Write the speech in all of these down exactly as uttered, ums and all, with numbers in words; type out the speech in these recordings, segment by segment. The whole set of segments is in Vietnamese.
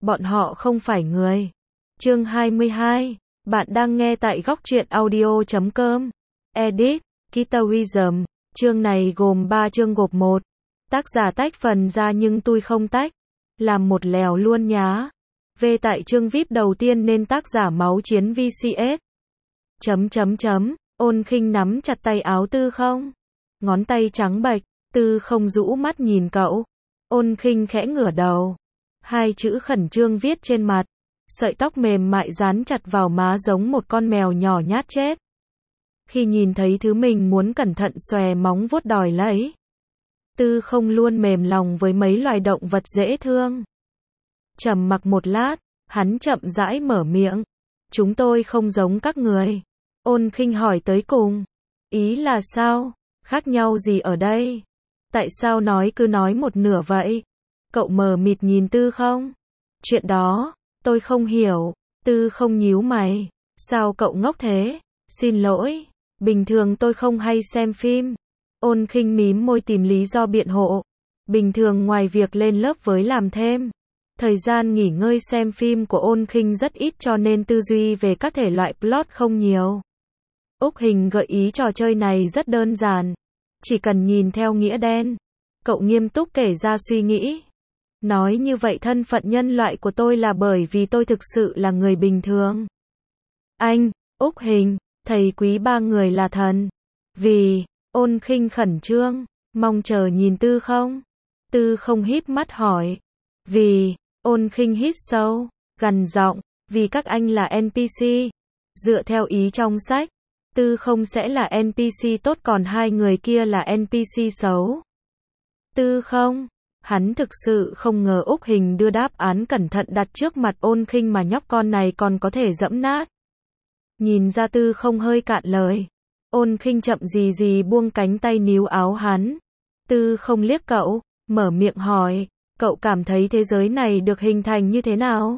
bọn họ không phải người. Chương hai mươi hai, bạn đang nghe tại góc truyện audio chấm com. Edit, Guitarism, chương này gồm ba chương gộp một. Tác giả tách phần ra nhưng tôi không tách. Làm một lèo luôn nhá. Về tại chương vi ai pi đầu tiên nên tác giả máu chiến vê xê ét. Chấm chấm chấm, Ôn Khinh nắm chặt tay áo Tư Không. Ngón tay trắng bệch, Tư Không rũ mắt nhìn cậu. Ôn Khinh khẽ ngửa đầu. Hai chữ khẩn trương viết trên mặt. Sợi tóc mềm mại dán chặt vào má giống một con mèo nhỏ nhát chết. Khi nhìn thấy thứ mình muốn cẩn thận xòe móng vuốt đòi lấy. Tư Không luôn mềm lòng với mấy loài động vật dễ thương. Trầm mặc một lát, hắn chậm rãi mở miệng. Chúng tôi không giống các người. Ôn Khinh hỏi tới cùng. Ý là sao? Khác nhau gì ở đây? Tại sao nói cứ nói một nửa vậy? Cậu mờ mịt nhìn Tư Không. Chuyện đó, tôi không hiểu. Tư Không nhíu mày. Sao cậu ngốc thế? Xin lỗi, bình thường tôi không hay xem phim. Ôn Khinh mím môi tìm lý do biện hộ. Bình thường ngoài việc lên lớp với làm thêm, thời gian nghỉ ngơi xem phim của Ôn Khinh rất ít cho nên tư duy về các thể loại plot không nhiều. Úc Hình gợi ý trò chơi này rất đơn giản. Chỉ cần nhìn theo nghĩa đen. Cậu nghiêm túc kể ra suy nghĩ. Nói như vậy thân phận nhân loại của tôi là bởi vì tôi thực sự là người bình thường. Anh, Úc Hình, thầy quý ba người là thần. Vì, Ôn Khinh khẩn trương, mong chờ nhìn Tư Không. Tư Không híp mắt hỏi. Vì, Ôn Khinh hít sâu, gằn giọng, vì các anh là en pê xê. Dựa theo ý trong sách, Tư Không sẽ là en pê xê tốt còn hai người kia là en pê xê xấu. Tư Không, hắn thực sự không ngờ Úc Hình đưa đáp án cẩn thận đặt trước mặt Ôn Khinh mà nhóc con này còn có thể dẫm nát. Nhìn ra Tư Không hơi cạn lời. Ôn Khinh chậm gì gì buông cánh tay níu áo hắn. Tư Không liếc cậu, mở miệng hỏi, cậu cảm thấy thế giới này được hình thành như thế nào?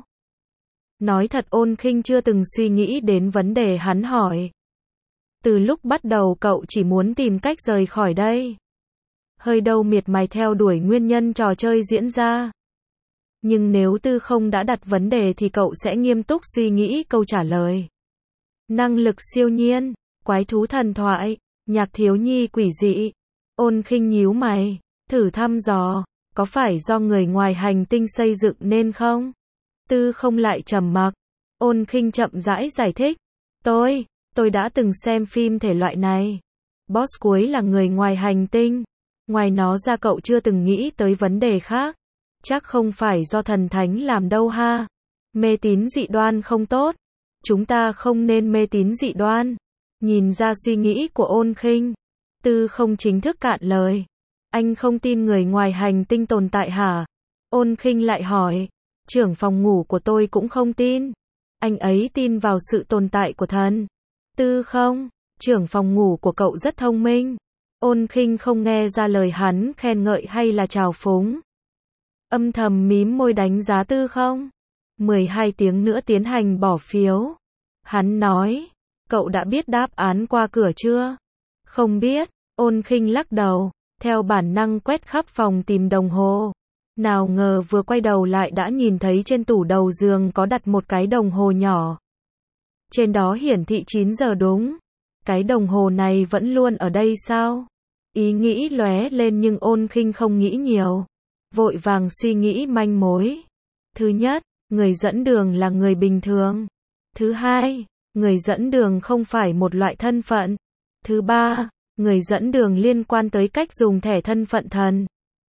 Nói thật Ôn Khinh chưa từng suy nghĩ đến vấn đề hắn hỏi. Từ lúc bắt đầu cậu chỉ muốn tìm cách rời khỏi đây. Hơi đâu miệt mài theo đuổi nguyên nhân trò chơi diễn ra. Nhưng nếu Tư Không đã đặt vấn đề thì cậu sẽ nghiêm túc suy nghĩ câu trả lời. Năng lực siêu nhiên, quái thú thần thoại, nhạc thiếu nhi quỷ dị. Ôn Khinh nhíu mày, thử thăm dò, có phải do người ngoài hành tinh xây dựng nên không? Tư Không lại trầm mặc. Ôn Khinh chậm rãi giải thích. Tôi, tôi đã từng xem phim thể loại này. Boss cuối là người ngoài hành tinh. Ngoài nó ra cậu chưa từng nghĩ tới vấn đề khác. Chắc không phải do thần thánh làm đâu ha. Mê tín dị đoan không tốt. Chúng ta không nên mê tín dị đoan. Nhìn ra suy nghĩ của Ôn Khinh. Tư Không chính thức cạn lời. Anh không tin người ngoài hành tinh tồn tại hả? Ôn Khinh lại hỏi. Trưởng phòng ngủ của tôi cũng không tin. Anh ấy tin vào sự tồn tại của thần. Tư Không, trưởng phòng ngủ của cậu rất thông minh. Ôn Khinh không nghe ra lời hắn khen ngợi hay là trào phúng. Âm thầm mím môi đánh giá Tư Không. mười hai tiếng nữa tiến hành bỏ phiếu. Hắn nói, cậu đã biết đáp án qua cửa chưa? Không biết. Ôn Khinh lắc đầu, theo bản năng quét khắp phòng tìm đồng hồ. Nào ngờ vừa quay đầu lại đã nhìn thấy trên tủ đầu giường có đặt một cái đồng hồ nhỏ. Trên đó hiển thị chín giờ đúng. Cái đồng hồ này vẫn luôn ở đây sao? Ý nghĩ lóe lên nhưng Ôn Khinh không nghĩ nhiều. Vội vàng suy nghĩ manh mối. Thứ nhất, người dẫn đường là người bình thường. Thứ hai, người dẫn đường không phải một loại thân phận. Thứ ba, người dẫn đường liên quan tới cách dùng thẻ thân phận thần.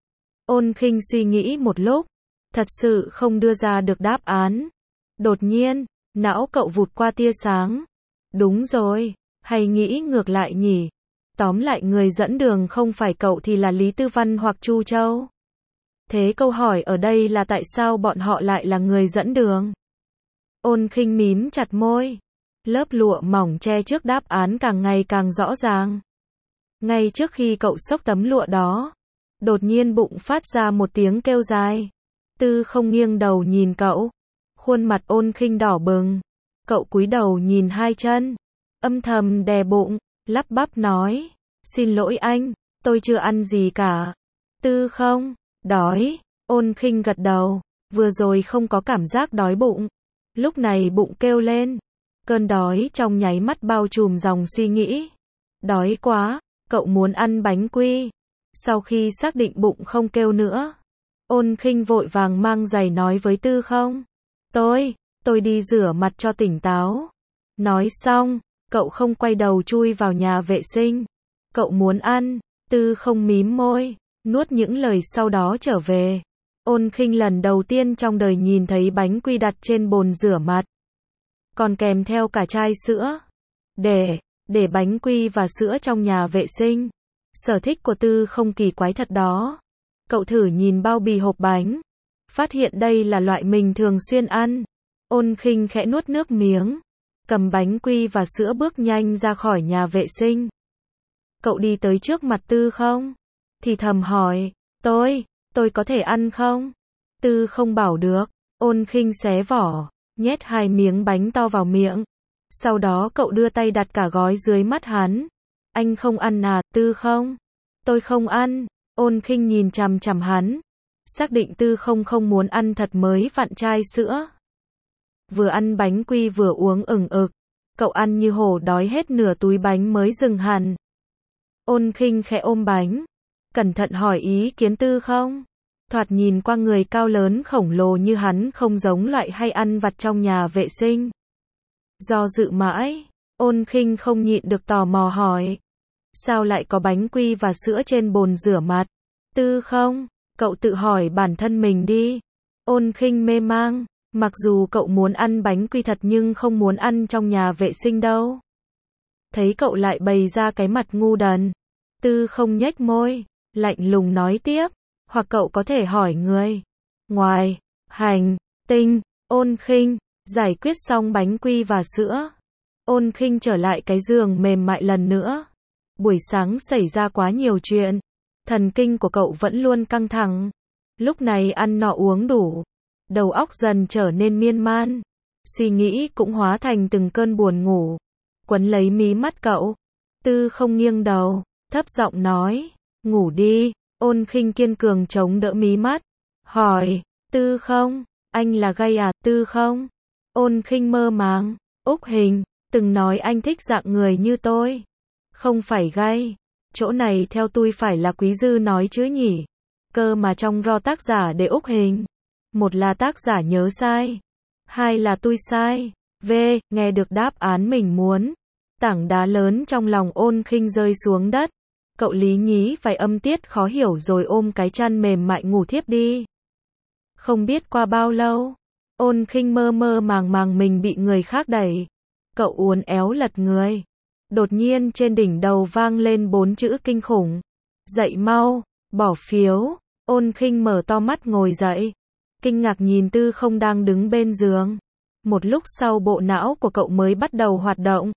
Ôn Khinh suy nghĩ một lúc, thật sự không đưa ra được đáp án. Đột nhiên, não cậu vụt qua tia sáng. Đúng rồi, hay nghĩ ngược lại nhỉ? Tóm lại người dẫn đường không phải cậu thì là Lý Tư Văn hoặc Chu Châu. Thế câu hỏi ở đây là tại sao bọn họ lại là người dẫn đường? Ôn Khinh mím chặt môi. Lớp lụa mỏng che trước đáp án càng ngày càng rõ ràng. Ngay trước khi cậu xốc tấm lụa đó, đột nhiên bụng phát ra một tiếng kêu dài. Tư Không nghiêng đầu nhìn cậu. Khuôn mặt Ôn Khinh đỏ bừng. Cậu cúi đầu nhìn hai chân. Âm thầm đè bụng, lắp bắp nói. Xin lỗi anh, tôi chưa ăn gì cả. Tư Không, đói. Ôn Khinh gật đầu. Vừa rồi không có cảm giác đói bụng. Lúc này bụng kêu lên. Cơn đói trong nháy mắt bao trùm dòng suy nghĩ. Đói quá, cậu muốn ăn bánh quy. Sau khi xác định bụng không kêu nữa, Ôn Khinh vội vàng mang giày nói với Tư Không. Tôi, tôi đi rửa mặt cho tỉnh táo. Nói xong, cậu không quay đầu chui vào nhà vệ sinh. Cậu muốn ăn. Tư Không mím môi, nuốt những lời sau đó trở về. Ôn Khinh lần đầu tiên trong đời nhìn thấy bánh quy đặt trên bồn rửa mặt, còn kèm theo cả chai sữa. Để, để bánh quy và sữa trong nhà vệ sinh. Sở thích của Tư Không kỳ quái thật đó. Cậu thử nhìn bao bì hộp bánh, phát hiện đây là loại mình thường xuyên ăn. Ôn Khinh khẽ nuốt nước miếng, cầm bánh quy và sữa bước nhanh ra khỏi nhà vệ sinh. Cậu đi tới trước mặt Tư Không, thì thầm hỏi, tôi, tôi có thể ăn không? Tư Không bảo được. Ôn Khinh xé vỏ, nhét hai miếng bánh to vào miệng. Sau đó cậu đưa tay đặt cả gói dưới mắt hắn. Anh không ăn à, Tư Không? Tôi không ăn. Ôn Khinh nhìn chằm chằm hắn, xác định Tư Không không muốn ăn thật mới vặn chai sữa. Vừa ăn bánh quy vừa uống ửng ực, cậu ăn như hổ đói hết nửa túi bánh mới dừng hẳn. Ôn Khinh khẽ ôm bánh, cẩn thận hỏi ý kiến Tư Không. Thoạt nhìn qua người cao lớn khổng lồ như hắn không giống loại hay ăn vặt trong nhà vệ sinh. Do dự mãi, Ôn Khinh không nhịn được tò mò hỏi. Sao lại có bánh quy và sữa trên bồn rửa mặt? Tư Không, cậu tự hỏi bản thân mình đi. Ôn Khinh mê mang, mặc dù cậu muốn ăn bánh quy thật nhưng không muốn ăn trong nhà vệ sinh đâu. Thấy cậu lại bày ra cái mặt ngu đần, Tư Không nhếch môi, lạnh lùng nói tiếp, hoặc cậu có thể hỏi người ngoài hành tinh. Ôn Khinh giải quyết xong bánh quy và sữa, Ôn Khinh trở lại cái giường mềm mại lần nữa. Buổi sáng xảy ra quá nhiều chuyện, thần kinh của cậu vẫn luôn căng thẳng. Lúc này ăn nọ uống đủ, đầu óc dần trở nên miên man, suy nghĩ cũng hóa thành từng cơn buồn ngủ, quấn lấy mí mắt cậu. Tư Không nghiêng đầu, thấp giọng nói, ngủ đi. Ôn Khinh kiên cường chống đỡ mí mắt, hỏi, Tư Không, anh là gay à, Tư Không? Ôn Khinh mơ màng, Úc Hình, từng nói anh thích dạng người như tôi. Không phải gay, chỗ này theo tôi phải là Quý Dư nói chứ nhỉ? Cơ mà trong ro tác giả để Úc Hình. Một là tác giả nhớ sai, hai là tôi sai. V, nghe được đáp án mình muốn. Tảng đá lớn trong lòng Ôn Khinh rơi xuống đất. Cậu lý nhí vài âm tiết khó hiểu rồi ôm cái chăn mềm mại ngủ thiếp đi. Không biết qua bao lâu, Ôn Khinh mơ mơ màng màng mình bị người khác đẩy. Cậu uốn éo lật người. Đột nhiên trên đỉnh đầu vang lên bốn chữ kinh khủng. Dậy mau, bỏ phiếu. Ôn Khinh mở to mắt ngồi dậy, kinh ngạc nhìn Tư Không đang đứng bên giường. Một lúc sau bộ não của cậu mới bắt đầu hoạt động.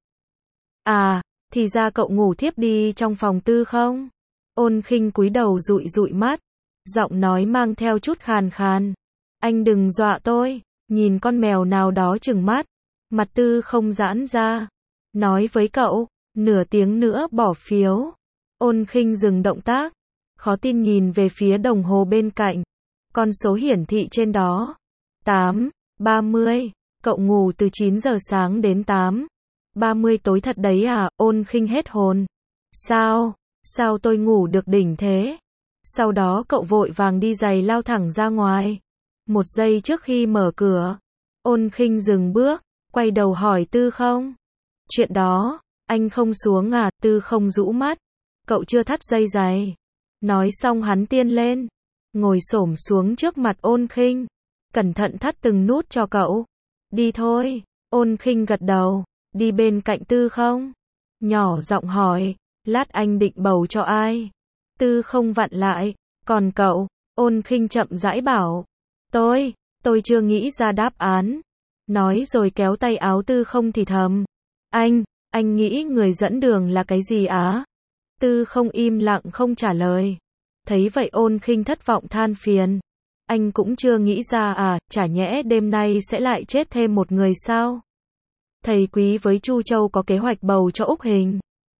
À, thì ra cậu ngủ thiếp đi trong phòng Tư Không. Ôn Khinh cúi đầu dụi dụi mắt, giọng nói mang theo chút khàn khàn. Anh đừng dọa tôi. Nhìn con mèo nào đó trừng mắt, mặt Tư Không giãn ra, nói với cậu, nửa tiếng nữa bỏ phiếu. Ôn Khinh dừng động tác, khó tin nhìn về phía đồng hồ bên cạnh. Con số hiển thị trên đó, tám ba mươi. Cậu ngủ từ chín giờ sáng đến tám ba mươi tối thật đấy à? Ôn Khinh hết hồn. Sao? Sao tôi ngủ được đỉnh thế? Sau đó cậu vội vàng đi giày lao thẳng ra ngoài. Một giây trước khi mở cửa, Ôn Khinh dừng bước, quay đầu hỏi Tư Không. Chuyện đó, anh không xuống à? Tư Không rũ mắt. Cậu chưa thắt dây giày. Nói xong hắn tiên lên, ngồi xổm xuống trước mặt Ôn Khinh, cẩn thận thắt từng nút cho cậu. Đi thôi. Ôn Khinh gật đầu, đi bên cạnh Tư Không, nhỏ giọng hỏi, lát anh định bầu cho ai? Tư Không vặn lại, còn cậu? Ôn Khinh chậm rãi bảo, tôi, tôi chưa nghĩ ra đáp án. Nói rồi kéo tay áo Tư Không thì thầm, anh, anh nghĩ người dẫn đường là cái gì á? Tư Không im lặng không trả lời. Thấy vậy Ôn Khinh thất vọng than phiền, anh cũng chưa nghĩ ra à? Chả nhẽ đêm nay sẽ lại chết thêm một người sao? Thầy Quý với Chu Châu có kế hoạch bầu cho Úc Hình.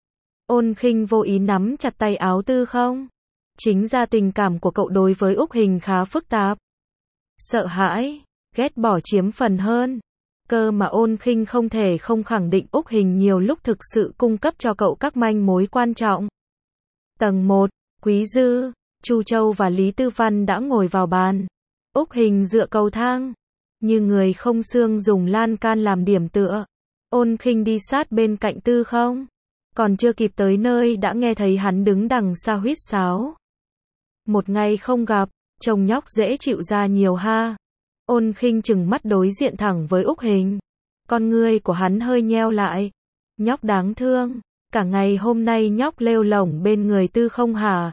Ôn Khinh vô ý nắm chặt tay áo Tư Không. Chính ra tình cảm của cậu đối với Úc Hình khá phức tạp. sợ hãi, ghét bỏ chiếm phần hơn. Cơ mà Ôn Khinh không thể không khẳng định Úc Hình nhiều lúc thực sự cung cấp cho cậu các manh mối quan trọng. Tầng một, Quý Dư, Chu Châu và Lý Tư Văn đã ngồi vào bàn. Úc Hình dựa cầu thang, như người không xương dùng lan can làm điểm tựa. Ôn Khinh đi sát bên cạnh Tư Không. Còn chưa kịp tới nơi đã nghe thấy hắn đứng đằng xa huýt sáo. Một ngày không gặp, trông nhóc dễ chịu ra nhiều ha. Ôn Khinh chừng mắt đối diện thẳng với Úc Hình. Con ngươi của hắn hơi nheo lại. Nhóc đáng thương, cả ngày hôm nay nhóc lêu lổng bên người Tư Không hả?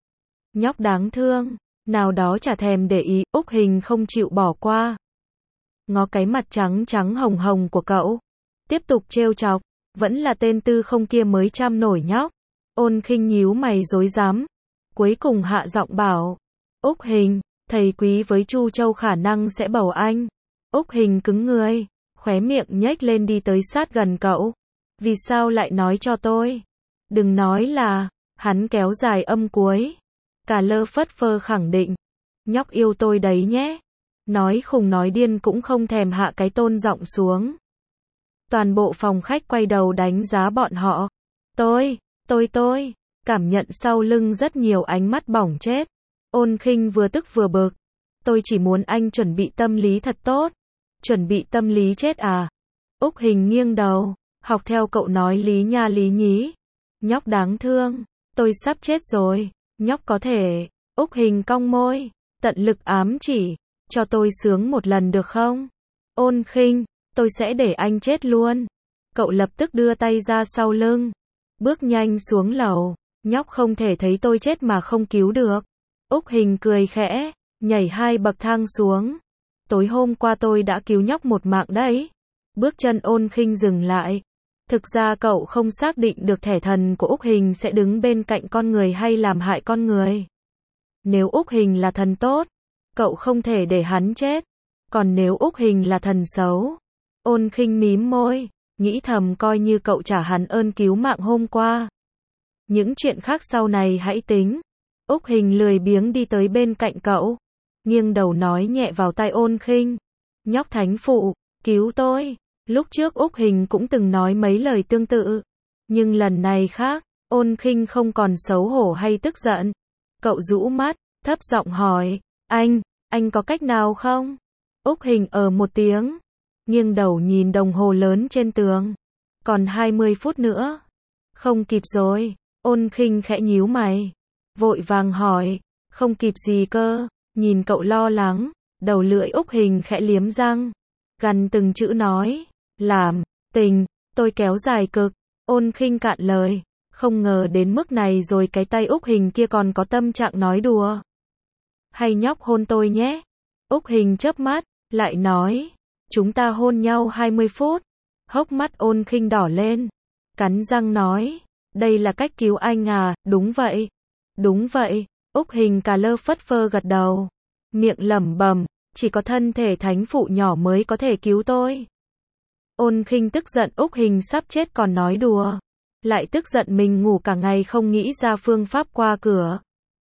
Nhóc đáng thương, nào đó chả thèm để ý, Úc Hình không chịu bỏ qua. Ngó cái mặt trắng trắng hồng hồng của cậu. Tiếp tục trêu chọc, vẫn là tên Tư Không kia mới chăm nổi nhóc. Ôn Khinh nhíu mày rối rắm. Cuối cùng hạ giọng bảo. Úc Hình, thầy Quý với Chu Châu khả năng sẽ bầu anh. Úc Hình cứng người, khóe miệng nhếch lên đi tới sát gần cậu. Vì sao lại nói cho tôi? Đừng nói là, hắn kéo dài âm cuối. Cả lơ phất phơ khẳng định. Nhóc yêu tôi đấy nhé. Nói khùng nói điên cũng không thèm hạ cái tôn giọng xuống. Toàn bộ phòng khách quay đầu đánh giá bọn họ. Tôi, tôi tôi, cảm nhận sau lưng rất nhiều ánh mắt bỏng chết. Ôn Khinh vừa tức vừa bực. Tôi chỉ muốn anh chuẩn bị tâm lý thật tốt. Chuẩn bị tâm lý chết à? Úc Hình nghiêng đầu, học theo cậu nói lý nha lý nhí. Nhóc đáng thương, tôi sắp chết rồi. Nhóc có thể. Úc Hình cong môi, tận lực ám chỉ. Cho tôi sướng một lần được không? Ôn Khinh, tôi sẽ để anh chết luôn. Cậu lập tức đưa tay ra sau lưng. Bước nhanh xuống lầu. Nhóc không thể thấy tôi chết mà không cứu được. Úc Hình cười khẽ, nhảy hai bậc thang xuống. Tối hôm qua tôi đã cứu nhóc một mạng đấy. Bước chân Ôn Khinh dừng lại. Thực ra cậu không xác định được thẻ thần của Úc Hình sẽ đứng bên cạnh con người hay làm hại con người. Nếu Úc Hình là thần tốt, cậu không thể để hắn chết. Còn nếu Úc Hình là thần xấu, Ôn Khinh mím môi, nghĩ thầm coi như cậu trả hắn ơn cứu mạng hôm qua. Những chuyện khác sau này hãy tính. Úc Hình lười biếng đi tới bên cạnh cậu, nghiêng đầu nói nhẹ vào tai Ôn Khinh. Nhóc thánh phụ, cứu tôi. Lúc trước Úc Hình cũng từng nói mấy lời tương tự. Nhưng lần này khác, Ôn Khinh không còn xấu hổ hay tức giận. Cậu rũ mắt, thấp giọng hỏi, anh, anh có cách nào không? Úc Hình ờ một tiếng, nghiêng đầu nhìn đồng hồ lớn trên tường. Còn hai mươi phút nữa. Không kịp rồi. Ôn Khinh khẽ nhíu mày, vội vàng hỏi, không kịp gì cơ? Nhìn cậu lo lắng, đầu lưỡi Úc Hình khẽ liếm răng, gằn từng chữ nói, làm, tình, tôi kéo dài cực. Ôn Khinh cạn lời, không ngờ đến mức này rồi cái tay Úc Hình kia còn có tâm trạng nói đùa. Hay nhóc hôn tôi nhé. Úc Hình chớp mắt, lại nói, chúng ta hôn nhau hai mươi phút. Hốc mắt Ôn Khinh đỏ lên, cắn răng nói, đây là cách cứu anh à? Đúng vậy. Đúng vậy. Úc Hình cà lơ phất phơ gật đầu, miệng lẩm bẩm, chỉ có thân thể thánh phụ nhỏ mới có thể cứu tôi. Ôn Khinh tức giận Úc Hình sắp chết còn nói đùa, lại tức giận mình ngủ cả ngày không nghĩ ra phương pháp qua cửa.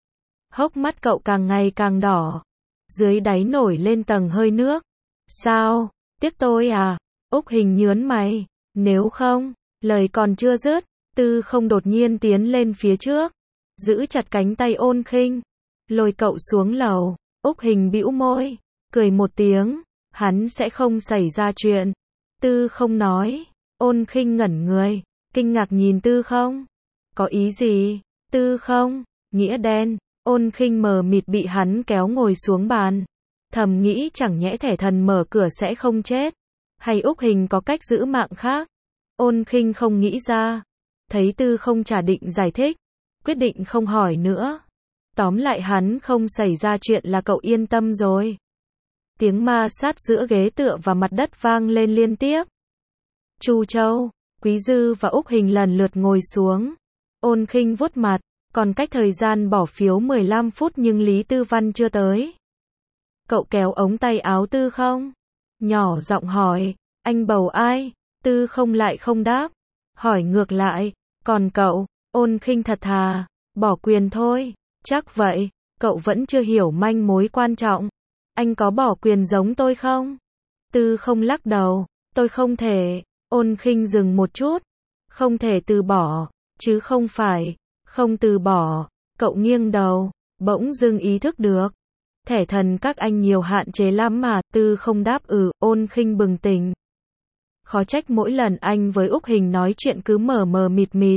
Hốc mắt cậu càng ngày càng đỏ, dưới đáy nổi lên tầng hơi nước. Sao? Tiếc tôi à? Úc Hình nhớn mày, nếu không, lời còn chưa dứt, Tư Không đột nhiên tiến lên phía trước, giữ chặt cánh tay Ôn Khinh, lôi cậu xuống lầu. Úc Hình bĩu môi, cười một tiếng, hắn sẽ không xảy ra chuyện. Tư Không nói. Ôn Khinh ngẩn người, kinh ngạc nhìn Tư Không. Có ý gì? Tư Không, nghĩa đen. Ôn Khinh mờ mịt bị hắn kéo ngồi xuống bàn, thầm nghĩ chẳng nhẽ thẻ thần mở cửa sẽ không chết, hay Úc Hình có cách giữ mạng khác. Ôn Khinh không nghĩ ra, thấy Tư Không chả định giải thích, quyết định không hỏi nữa. Tóm lại hắn không xảy ra chuyện là cậu yên tâm rồi. Tiếng ma sát giữa ghế tựa và mặt đất vang lên liên tiếp. Chu Châu, Quý Dư và Úc Hình lần lượt ngồi xuống. Ôn Khinh vuốt mặt, còn cách thời gian bỏ phiếu mười lăm phút nhưng Lý Tư Văn chưa tới. Cậu kéo ống tay áo Tư Không, nhỏ giọng hỏi, anh bầu ai? Tư Không lại không đáp, hỏi ngược lại, còn cậu? Ôn Khinh thật thà, bỏ quyền thôi. Chắc vậy, cậu vẫn chưa hiểu manh mối quan trọng. Anh có bỏ quyền giống tôi không? Tư không lắc đầu. Tôi không thể. Ôn Khinh dừng một chút. Không thể từ bỏ, chứ không phải, không từ bỏ. Cậu nghiêng đầu, bỗng dưng ý thức được. Thẻ thần các anh nhiều hạn chế lắm mà. Tư không đáp ừ. Ôn Khinh bừng tỉnh. Khó trách mỗi lần anh với Úc Hình nói chuyện cứ mờ mờ mịt mịt.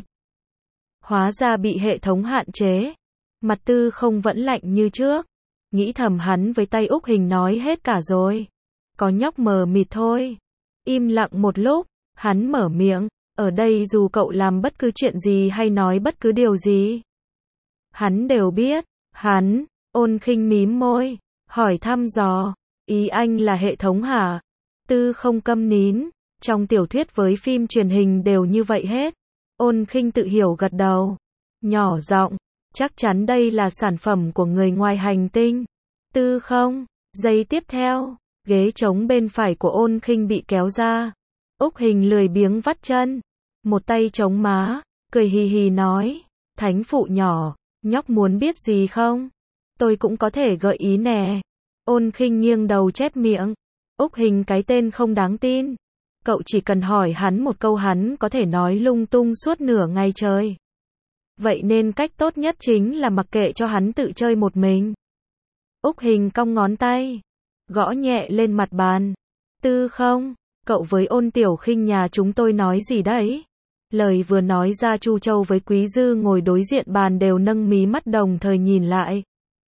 Hóa ra bị hệ thống hạn chế. Mặt Tư không vẫn lạnh như trước. Nghĩ thầm hắn với tay Úc Hình nói hết cả rồi. Có nhóc mờ mịt thôi. Im lặng một lúc, hắn mở miệng. Ở đây dù cậu làm bất cứ chuyện gì hay nói bất cứ điều gì, hắn đều biết. Hắn, Ôn Khinh mím môi, hỏi thăm dò. Ý anh là hệ thống hả? Tư không câm nín. Trong tiểu thuyết với phim truyền hình đều như vậy hết. Ôn Khinh tự hiểu gật đầu. Nhỏ giọng, chắc chắn đây là sản phẩm của người ngoài hành tinh. Tư không. Giây tiếp theo, ghế trống bên phải của Ôn Khinh bị kéo ra. Úc Hình lười biếng vắt chân. Một tay chống má, cười hì hì nói. Thánh phụ nhỏ, nhóc muốn biết gì không? Tôi cũng có thể gợi ý nè. Ôn Khinh nghiêng đầu chép miệng. Úc Hình cái tên không đáng tin. Cậu chỉ cần hỏi hắn một câu hắn có thể nói lung tung suốt nửa ngày trời. Vậy nên cách tốt nhất chính là mặc kệ cho hắn tự chơi một mình. Úc Hình cong ngón tay, gõ nhẹ lên mặt bàn. Tư không, cậu với Ôn Tiểu Khinh nhà chúng tôi nói gì đấy? Lời vừa nói ra Chu Châu với Quý Dư ngồi đối diện bàn đều nâng mí mắt đồng thời nhìn lại.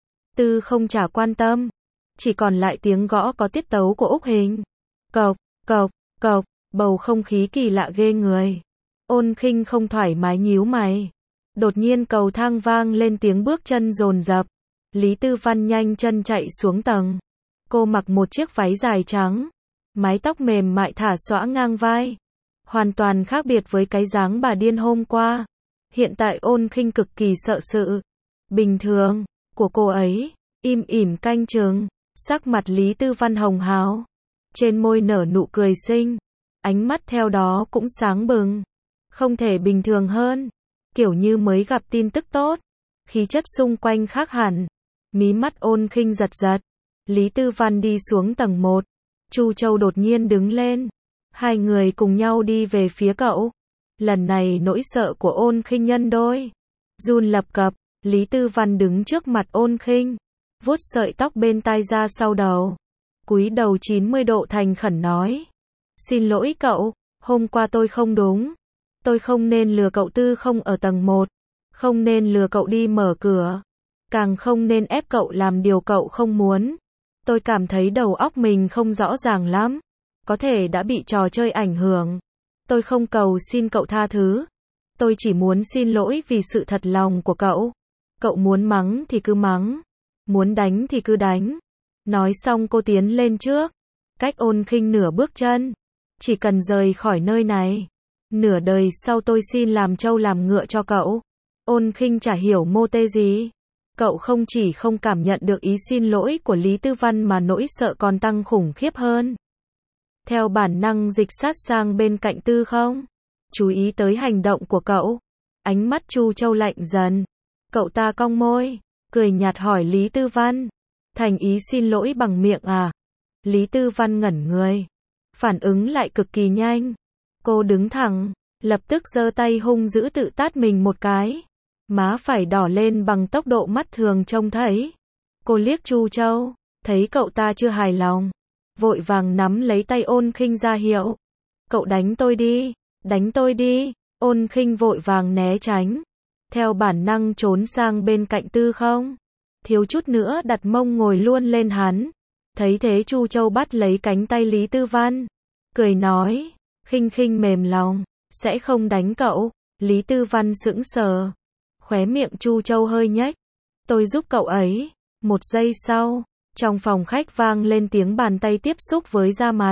Tư không chả quan tâm. Chỉ còn lại tiếng gõ có tiết tấu của Úc Hình. Cộc, cộc, cộc, bầu không khí kỳ lạ ghê người. Ôn Khinh không thoải mái nhíu mày. Đột nhiên cầu thang vang lên tiếng bước chân dồn dập. Lý Tư Văn nhanh chân chạy xuống tầng. Cô mặc một chiếc váy dài trắng. Mái tóc mềm mại thả xõa ngang vai. Hoàn toàn khác biệt với cái dáng bà điên hôm qua. Hiện tại Ôn Khinh cực kỳ sợ sự bình thường của cô ấy. Im ỉm canh chừng. Sắc mặt Lý Tư Văn hồng hào. Trên môi nở nụ cười xinh. Ánh mắt theo đó cũng sáng bừng. Không thể bình thường hơn. Kiểu như mới gặp tin tức tốt. Khí chất xung quanh khác hẳn. Mí mắt Ôn Khinh giật giật. Lý Tư Văn đi xuống tầng một. Chu Châu đột nhiên đứng lên. Hai người cùng nhau đi về phía cậu. Lần này nỗi sợ của Ôn Khinh nhân đôi. Run lập cập. Lý Tư Văn đứng trước mặt Ôn Khinh. Vuốt sợi tóc bên tai ra sau đầu. Cúi đầu chín mươi độ thành khẩn nói. Xin lỗi cậu, hôm qua tôi không đúng. Tôi không nên lừa cậu. Tư không ở tầng một. Không nên lừa cậu đi mở cửa. Càng không nên ép cậu làm điều cậu không muốn. Tôi cảm thấy đầu óc mình không rõ ràng lắm. Có thể đã bị trò chơi ảnh hưởng. Tôi không cầu xin cậu tha thứ. Tôi chỉ muốn xin lỗi vì sự thật lòng của cậu. Cậu muốn mắng thì cứ mắng. Muốn đánh thì cứ đánh. Nói xong cô tiến lên trước. Cách Ôn Khinh nửa bước chân. Chỉ cần rời khỏi nơi này. Nửa đời sau tôi xin làm trâu làm ngựa cho cậu. Ôn Khinh chả hiểu mô tê gì. Cậu không chỉ không cảm nhận được ý xin lỗi của Lý Tư Văn mà nỗi sợ còn tăng khủng khiếp hơn. Theo bản năng dịch sát sang bên cạnh Tư không. Chú ý tới hành động của cậu. Ánh mắt Chu Châu lạnh dần. Cậu ta cong môi. Cười nhạt hỏi Lý Tư Văn. Thành ý xin lỗi bằng miệng à? Lý Tư Văn ngẩn người. Phản ứng lại cực kỳ nhanh. Cô đứng thẳng. Lập tức giơ tay hung dữ tự tát mình một cái. Má phải đỏ lên bằng tốc độ mắt thường trông thấy. Cô liếc Chu Châu. Thấy cậu ta chưa hài lòng. Vội vàng nắm lấy tay Ôn Khinh ra hiệu. Cậu đánh tôi đi. Đánh tôi đi. Ôn Khinh vội vàng né tránh. Theo bản năng trốn sang bên cạnh Tư không. Thiếu chút nữa đặt mông ngồi luôn lên hắn. Thấy thế Chu Châu bắt lấy cánh tay Lý Tư Văn. Cười nói. Khinh Khinh mềm lòng. Sẽ không đánh cậu. Lý Tư Văn sững sờ. Khóe miệng Chu Châu hơi nhếch. Tôi giúp cậu ấy. Một giây sau. Trong phòng khách vang lên tiếng bàn tay tiếp xúc với da mặt.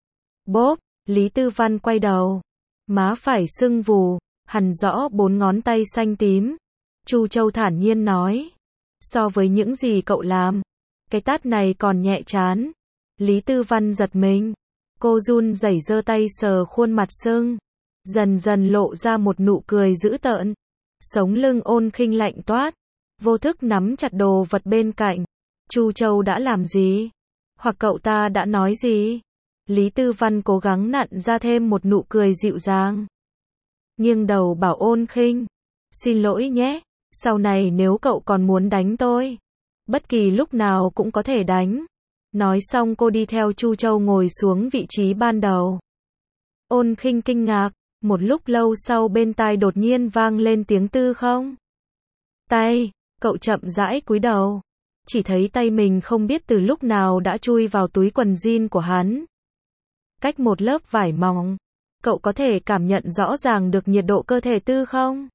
Bốp. Lý Tư Văn quay đầu. Má phải sưng vù. Hằn rõ bốn ngón tay xanh tím. Chu Châu thản nhiên nói. So với những gì cậu làm. Cái tát này còn nhẹ chán. Lý Tư Văn giật mình. Cô run rẩy giơ tay sờ khuôn mặt sưng. Dần dần lộ ra một nụ cười dữ tợn. Sống lưng Ôn Khinh lạnh toát. Vô thức nắm chặt đồ vật bên cạnh. Chu Châu đã làm gì? Hoặc cậu ta đã nói gì? Lý Tư Văn cố gắng nặn ra thêm một nụ cười dịu dàng. Nghiêng đầu bảo Ôn Khinh. Xin lỗi nhé, sau này nếu cậu còn muốn đánh tôi, bất kỳ lúc nào cũng có thể đánh. Nói xong cô đi theo Chu Châu ngồi xuống vị trí ban đầu. Ôn Khinh kinh ngạc, một lúc lâu sau bên tai đột nhiên vang lên tiếng tư không. Tay, cậu chậm rãi cúi đầu. Chỉ thấy tay mình không biết từ lúc nào đã chui vào túi quần jean của hắn. Cách một lớp vải mỏng, cậu có thể cảm nhận rõ ràng được nhiệt độ cơ thể tư không?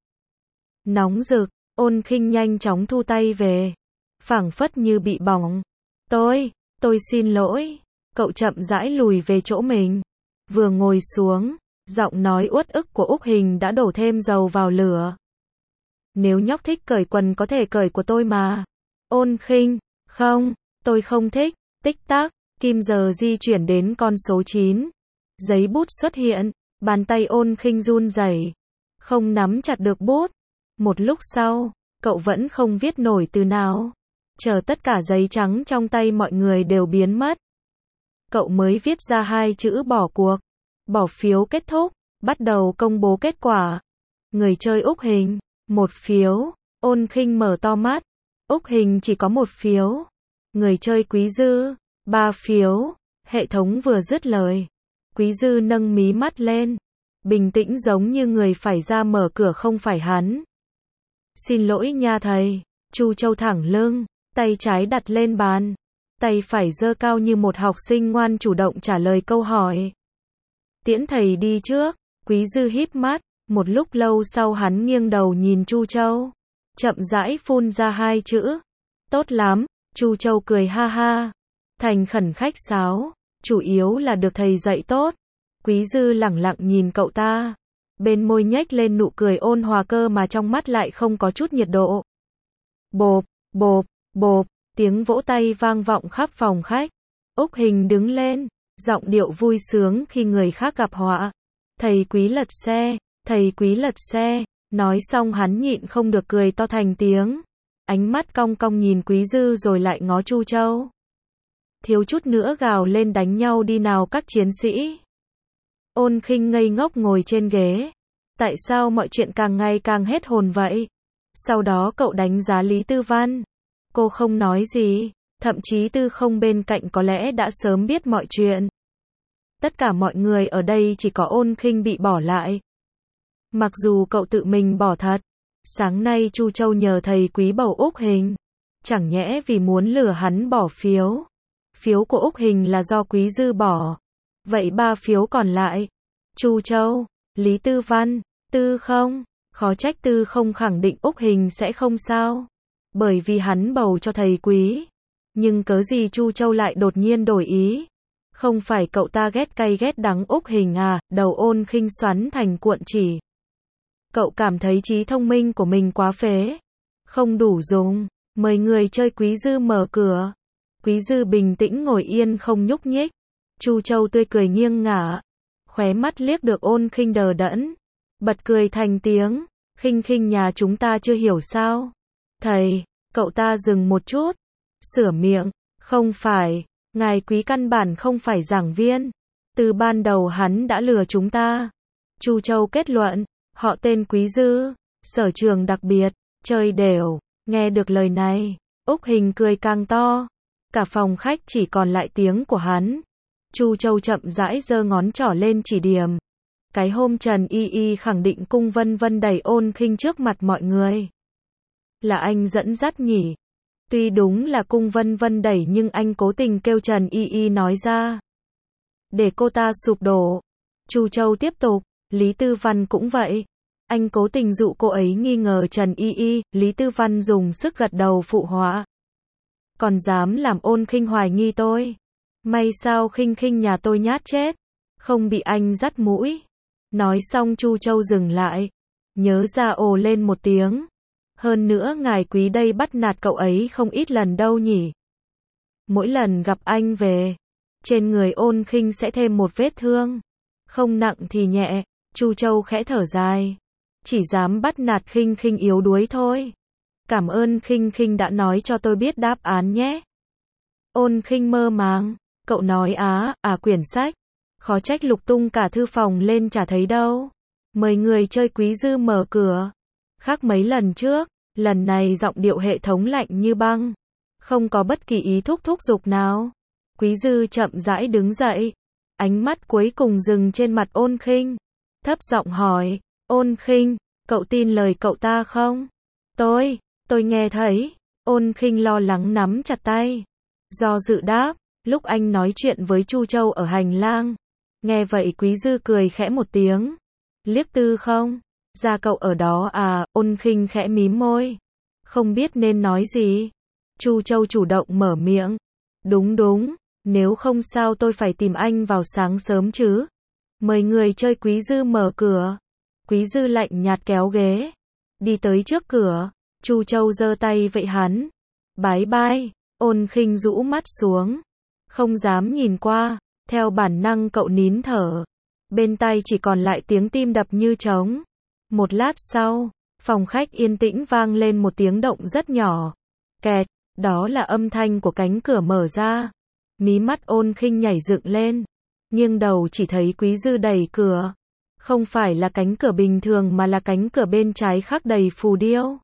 Nóng rực, Ôn Khinh nhanh chóng thu tay về. Phảng phất như bị bỏng. Tôi, tôi xin lỗi. Cậu chậm rãi lùi về chỗ mình. Vừa ngồi xuống, giọng nói uất ức của Úc Hình đã đổ thêm dầu vào lửa. Nếu nhóc thích cởi quần có thể cởi của tôi mà. Ôn Khinh, không, tôi không thích. Tích tắc, kim giờ di chuyển đến con số chín. Giấy bút xuất hiện, bàn tay Ôn Khinh run rẩy, không nắm chặt được bút. Một lúc sau, cậu vẫn không viết nổi từ nào. Chờ tất cả giấy trắng trong tay mọi người đều biến mất, cậu mới viết ra hai chữ bỏ cuộc. Bỏ phiếu kết thúc, bắt đầu công bố kết quả. Người chơi Úc Hình, một phiếu. Ôn Khinh mở to mắt. Úc Hình chỉ có một phiếu. Người chơi Quý Dư, ba phiếu. Hệ thống vừa dứt lời, Quý Dư nâng mí mắt lên, bình tĩnh giống như người phải ra mở cửa không phải hắn. Xin lỗi nha thầy. Chu Châu thẳng lưng, tay trái đặt lên bàn, tay phải giơ cao như một học sinh ngoan chủ động trả lời câu hỏi. Tiễn thầy đi trước. Quý Dư híp mắt, một lúc lâu sau hắn nghiêng đầu nhìn Chu Châu, chậm rãi phun ra hai chữ. Tốt lắm. Chu Châu cười ha ha, thành khẩn khách sáo, chủ yếu là được thầy dạy tốt. Quý Dư lẳng lặng nhìn cậu ta, bên môi nhếch lên nụ cười ôn hòa cơ mà trong mắt lại không có chút nhiệt độ. Bộp, bộp, bộp, tiếng vỗ tay vang vọng khắp phòng khách. Úc Hình đứng lên, giọng điệu vui sướng khi người khác gặp họa. Thầy Quý lật xe, thầy Quý lật xe. Nói xong hắn nhịn không được cười to thành tiếng. Ánh mắt cong cong nhìn Quý Dư rồi lại ngó Chu Châu. Thiếu chút nữa gào lên đánh nhau đi nào các chiến sĩ. Ôn Khinh ngây ngốc ngồi trên ghế. Tại sao mọi chuyện càng ngày càng hết hồn vậy? Sau đó cậu đánh giá Lý Tư Văn. Cô không nói gì, thậm chí Tư Không bên cạnh có lẽ đã sớm biết mọi chuyện. Tất cả mọi người ở đây chỉ có Ôn Khinh bị bỏ lại. Mặc dù cậu tự mình bỏ thật. Sáng nay Chu Châu nhờ thầy Quý bầu Úc Hình. Chẳng nhẽ vì muốn lừa hắn bỏ phiếu. Phiếu của Úc Hình là do Quý Dư bỏ. Vậy ba phiếu còn lại. Chu Châu, Lý Tư Văn, Tư Không. Khó trách Tư Không khẳng định Úc Hình sẽ không sao. Bởi vì hắn bầu cho thầy Quý. Nhưng cớ gì Chu Châu lại đột nhiên đổi ý. Không phải cậu ta ghét cay ghét đắng Úc Hình à? Đầu Ôn Khinh xoắn thành cuộn chỉ. Cậu cảm thấy trí thông minh của mình quá phế. Không đủ dùng. Mời người chơi Quý Dư mở cửa. Quý Dư bình tĩnh ngồi yên không nhúc nhích. Chu Châu tươi cười nghiêng ngả. Khóe mắt liếc được Ôn Khinh đờ đẫn. Bật cười thành tiếng. Khinh Khinh nhà chúng ta chưa hiểu sao? Thầy, cậu ta dừng một chút. Sửa miệng. Không phải. Ngài Quý căn bản không phải giảng viên. Từ ban đầu hắn đã lừa chúng ta. Chu Châu kết luận. Họ tên Quý Dư. Sở trường đặc biệt. Chơi đều. Nghe được lời này, Úc Hình cười càng to. Cả phòng khách chỉ còn lại tiếng của hắn. Chu Châu chậm rãi giơ ngón trỏ lên chỉ điểm. Cái hôm Trần Y Y khẳng định Cung Vân Vân đẩy Ôn Khinh trước mặt mọi người. Là anh dẫn dắt nhỉ? Tuy đúng là Cung Vân Vân đẩy nhưng anh cố tình kêu Trần Y Y nói ra. Để cô ta sụp đổ. Chu Châu tiếp tục. Lý Tư Văn cũng vậy. Anh cố tình dụ cô ấy nghi ngờ Trần Y Y. Lý Tư Văn dùng sức gật đầu phụ họa. Còn dám làm Ôn Khinh hoài nghi tôi. May sao Khinh Khinh nhà tôi nhát chết. Không bị anh dắt mũi. Nói xong Chu Châu dừng lại. Nhớ ra ồ lên một tiếng. Hơn nữa ngài Quý đây bắt nạt cậu ấy không ít lần đâu nhỉ. Mỗi lần gặp anh về, trên người Ôn Khinh sẽ thêm một vết thương. Không nặng thì nhẹ. Chu Châu khẽ thở dài. Chỉ dám bắt nạt Khinh Khinh yếu đuối thôi. Cảm ơn Khinh Khinh đã nói cho tôi biết đáp án nhé. Ôn Khinh mơ màng. Cậu nói á, à quyển sách. Khó trách lục tung cả thư phòng lên chả thấy đâu. Mời người chơi Quý Dư mở cửa. Khác mấy lần trước, lần này giọng điệu hệ thống lạnh như băng. Không có bất kỳ ý thúc thúc giục nào. Quý Dư chậm rãi đứng dậy. Ánh mắt cuối cùng dừng trên mặt Ôn Khinh. Thấp giọng hỏi, Ôn Khinh, cậu tin lời cậu ta không? Tôi, tôi nghe thấy. Ôn Khinh lo lắng nắm chặt tay. Do dự đáp, lúc anh nói chuyện với Chu Châu ở hành lang. Nghe vậy Quý Dư cười khẽ một tiếng. Liếc Tư không? Ra cậu ở đó à? Ôn Khinh khẽ mím môi. Không biết nên nói gì. Chu Châu chủ động mở miệng. Đúng đúng, nếu không sao tôi phải tìm anh vào sáng sớm chứ. Mời người chơi Quý Dư mở cửa. Quý Dư lạnh nhạt kéo ghế. Đi tới trước cửa. Chu Châu giơ tay vẫy hắn. Bái bai. Ôn Khinh rũ mắt xuống. Không dám nhìn qua. Theo bản năng cậu nín thở. Bên tai chỉ còn lại tiếng tim đập như trống. Một lát sau, phòng khách yên tĩnh vang lên một tiếng động rất nhỏ. Kẹt, đó là âm thanh của cánh cửa mở ra. Mí mắt Ôn Khinh nhảy dựng lên. Nghiêng đầu chỉ thấy Quý Dư đẩy cửa. Không phải là cánh cửa bình thường mà là cánh cửa bên trái khắc đầy phù điêu.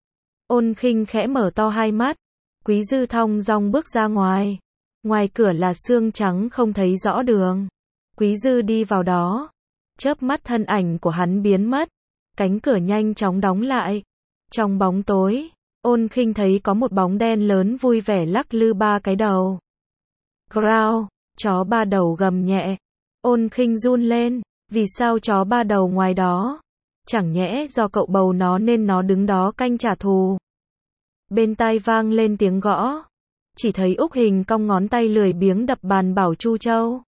Ôn Khinh khẽ mở to hai mắt. Quý Dư thong dong bước ra ngoài. Ngoài cửa là sương trắng không thấy rõ đường. Quý Dư đi vào đó. Chớp mắt thân ảnh của hắn biến mất. Cánh cửa nhanh chóng đóng lại. Trong bóng tối, Ôn Khinh thấy có một bóng đen lớn vui vẻ lắc lư ba cái đầu. Growl, chó ba đầu gầm nhẹ. Ôn Khinh run lên. Vì sao chó ba đầu ngoài đó? Chẳng nhẽ do cậu bầu nó nên nó đứng đó canh trả thù. Bên tai vang lên tiếng gõ. Chỉ thấy Úc Hình cong ngón tay lười biếng đập bàn bảo Chu Châu.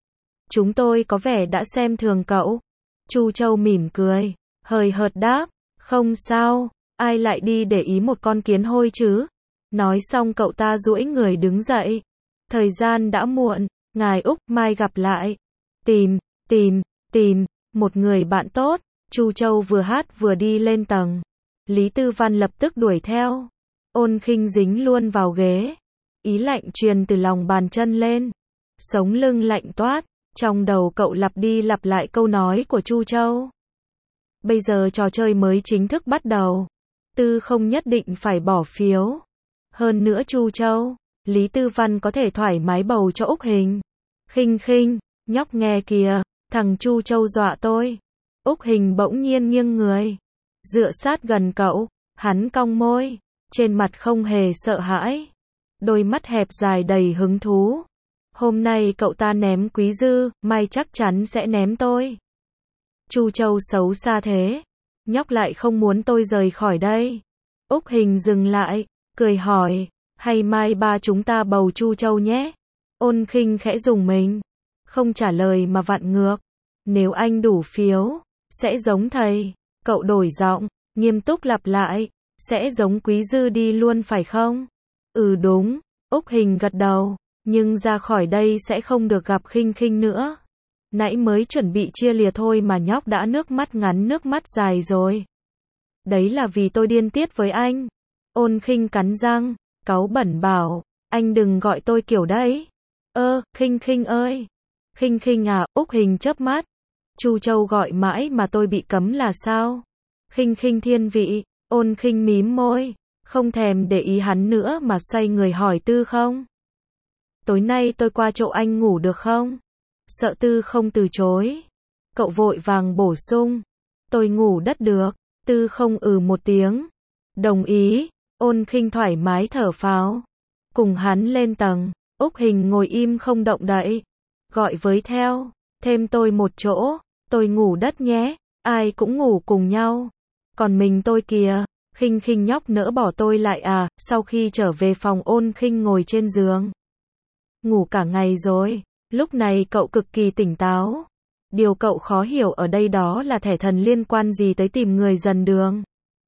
Chúng tôi có vẻ đã xem thường cậu. Chu Châu mỉm cười, hời hợt đáp, không sao, ai lại đi để ý một con kiến hôi chứ. Nói xong cậu ta duỗi người đứng dậy. Thời gian đã muộn, ngài Úc mai gặp lại. Tìm, tìm, tìm, một người bạn tốt. Chu Châu vừa hát vừa đi lên tầng. Lý Tư Văn lập tức đuổi theo. Ôn Khinh dính luôn vào ghế. Ý lạnh truyền từ lòng bàn chân lên. Sống lưng lạnh toát. Trong đầu cậu lặp đi lặp lại câu nói của Chu Châu. Bây giờ trò chơi mới chính thức bắt đầu. Tư không nhất định phải bỏ phiếu. Hơn nữa Chu Châu, Lý Tư Văn có thể thoải mái bầu cho Úc Hình. Khinh Khinh, nhóc nghe kìa, thằng Chu Châu dọa tôi. Úc Hình bỗng nhiên nghiêng người. Dựa sát gần cậu, hắn cong môi. Trên mặt không hề sợ hãi. Đôi mắt hẹp dài đầy hứng thú. Hôm nay cậu ta ném Quý Dư, mai chắc chắn sẽ ném tôi. Chu Châu xấu xa thế. Nhóc lại không muốn tôi rời khỏi đây. Úc Hình dừng lại, cười hỏi, hay mai ba chúng ta bầu Chu Châu nhé. Ôn Khinh khẽ dùng mình. Không trả lời mà vặn ngược. Nếu anh đủ phiếu, sẽ giống thầy. Cậu đổi giọng, nghiêm túc lặp lại. Sẽ giống Quý Dư đi luôn phải không? Ừ đúng. Úc Hình gật đầu. Nhưng ra khỏi đây sẽ không được gặp Khinh Khinh nữa. Nãy mới chuẩn bị chia lìa thôi mà nhóc đã nước mắt ngắn nước mắt dài rồi. Đấy là vì tôi điên tiết với anh. Ôn Khinh cắn răng, cáu bẩn bảo, anh đừng gọi tôi kiểu đấy. Ơ, Khinh Khinh ơi. Khinh Khinh à, Úc Hình chớp mắt. Chu Châu gọi mãi mà tôi bị cấm là sao? Khinh Khinh thiên vị. Ôn Khinh mím môi, không thèm để ý hắn nữa mà xoay người hỏi Tư không. Tối nay tôi qua chỗ anh ngủ được không? Sợ Tư không từ chối. Cậu vội vàng bổ sung. Tôi ngủ đất được. Tư không ừ một tiếng. Đồng ý. Ôn Khinh thoải mái thở phào. Cùng hắn lên tầng. Úc Hình ngồi im không động đậy. Gọi với theo. Thêm tôi một chỗ. Tôi ngủ đất nhé. Ai cũng ngủ cùng nhau. Còn mình tôi kìa. Khinh Khinh nhóc nỡ bỏ tôi lại à. Sau khi trở về phòng Ôn Khinh ngồi trên giường. Ngủ cả ngày rồi. Lúc này cậu cực kỳ tỉnh táo. Điều cậu khó hiểu ở đây đó là thẻ thần liên quan gì tới tìm người dần đường.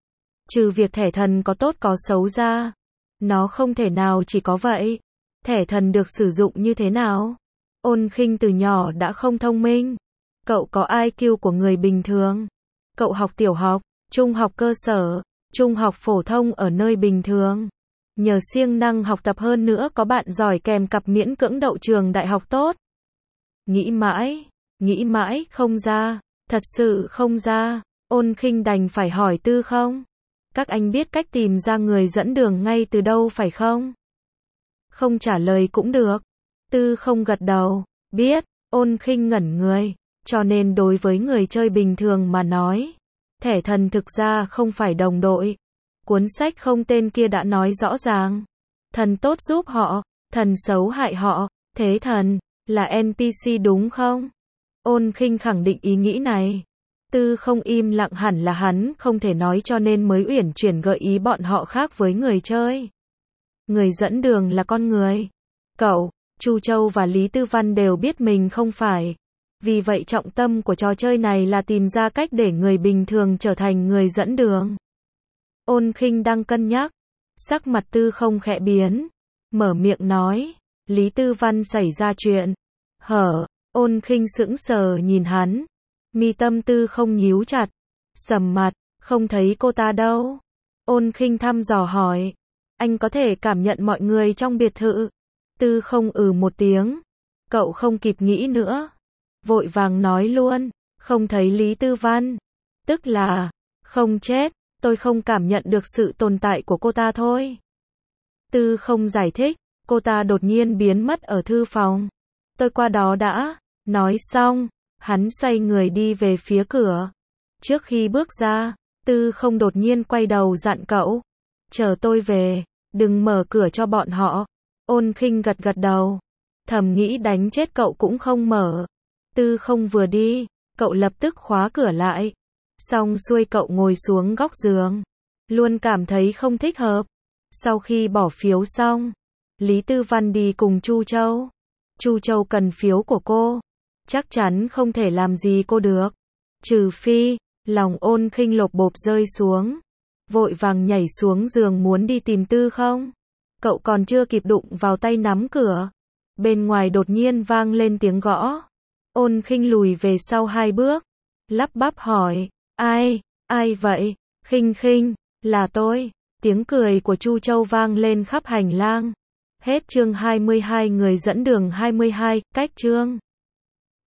Trừ việc thẻ thần có tốt có xấu ra. Nó không thể nào chỉ có vậy. Thẻ thần được sử dụng như thế nào? Ôn Khinh từ nhỏ đã không thông minh. Cậu có i kiu của người bình thường. Cậu học tiểu học, trung học cơ sở, trung học phổ thông ở nơi bình thường. nhờ siêng năng học tập hơn nữa có bạn giỏi kèm cặp miễn cưỡng đậu trường đại học tốt. Nghĩ mãi, nghĩ mãi không ra, thật sự không ra, Ôn Khinh đành phải hỏi Tư Không. Các anh biết cách tìm ra người dẫn đường ngay từ đâu phải không? Không trả lời cũng được. Tư Không gật đầu, biết. Ôn Khinh ngẩn người, cho nên đối với người chơi bình thường mà nói, thẻ thần thực ra không phải đồng đội. Cuốn sách không tên kia đã nói rõ ràng. Thần tốt giúp họ, thần xấu hại họ, thế thần là en pê xê đúng không? Ôn Khinh khẳng định ý nghĩ này. Tư Không im lặng, hẳn là hắn không thể nói cho nên mới uyển chuyển gợi ý bọn họ khác với người chơi. Người dẫn đường là con người. Cậu, Chu Châu và Lý Tư Văn đều biết mình không phải. Vì vậy trọng tâm của trò chơi này là tìm ra cách để người bình thường trở thành người dẫn đường. Ôn Khinh đang cân nhắc. Sắc mặt Tư Không khẽ biến. Mở miệng nói. Lý Tư Văn xảy ra chuyện. Hở, Ôn Khinh sững sờ nhìn hắn. Mi tâm Tư Không nhíu chặt. Sầm mặt, không thấy cô ta đâu. Ôn Khinh thăm dò hỏi. Anh có thể cảm nhận mọi người trong biệt thự. Tư Không ừ một tiếng. Cậu không kịp nghĩ nữa. Vội vàng nói luôn. Không thấy Lý Tư Văn. Tức là, không chết, tôi không cảm nhận được sự tồn tại của cô ta thôi. Tư Không giải thích. Cô ta đột nhiên biến mất ở thư phòng. Tôi qua đó đã. Nói xong, hắn xoay người đi về phía cửa. Trước khi bước ra, Tư Không đột nhiên quay đầu dặn cậu. Chờ tôi về, đừng mở cửa cho bọn họ. Ôn Khinh gật gật đầu. Thầm nghĩ đánh chết cậu cũng không mở. Tư Không vừa đi, cậu lập tức khóa cửa lại. Xong xuôi cậu ngồi xuống góc giường. Luôn cảm thấy không thích hợp. Sau khi bỏ phiếu xong, Lý Tư Văn đi cùng Chu Châu. Chu Châu cần phiếu của cô. Chắc chắn không thể làm gì cô được. Trừ phi, lòng Ôn Khinh lộp bộp rơi xuống. Vội vàng nhảy xuống giường muốn đi tìm Tư Không. Cậu còn chưa kịp đụng vào tay nắm cửa. Bên ngoài đột nhiên vang lên tiếng gõ. Ôn Khinh lùi về sau hai bước. Lắp bắp hỏi. Ai, ai vậy? Khinh Khinh, là tôi. Tiếng cười của Chu Châu vang lên khắp hành lang. Hết chương hai mươi hai, người dẫn đường hai mươi hai, cách chương.